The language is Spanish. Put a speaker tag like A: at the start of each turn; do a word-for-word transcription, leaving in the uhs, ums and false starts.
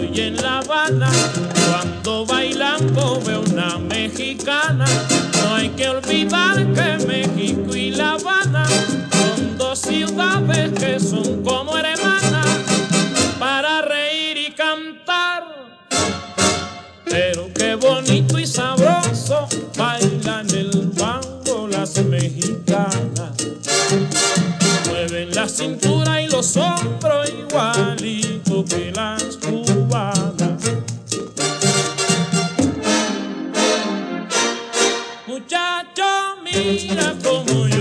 A: estoy en La Habana, cuando bailando veo una mexicana. No hay que olvidar que México y La Habana son dos ciudades que son como hermanas para reír y cantar. Pero qué bonito y sabroso bailan el mambo las mexicanas. Mueven la cintura y los hombros igualito que las cubanas. Muchacho, mira cómo yo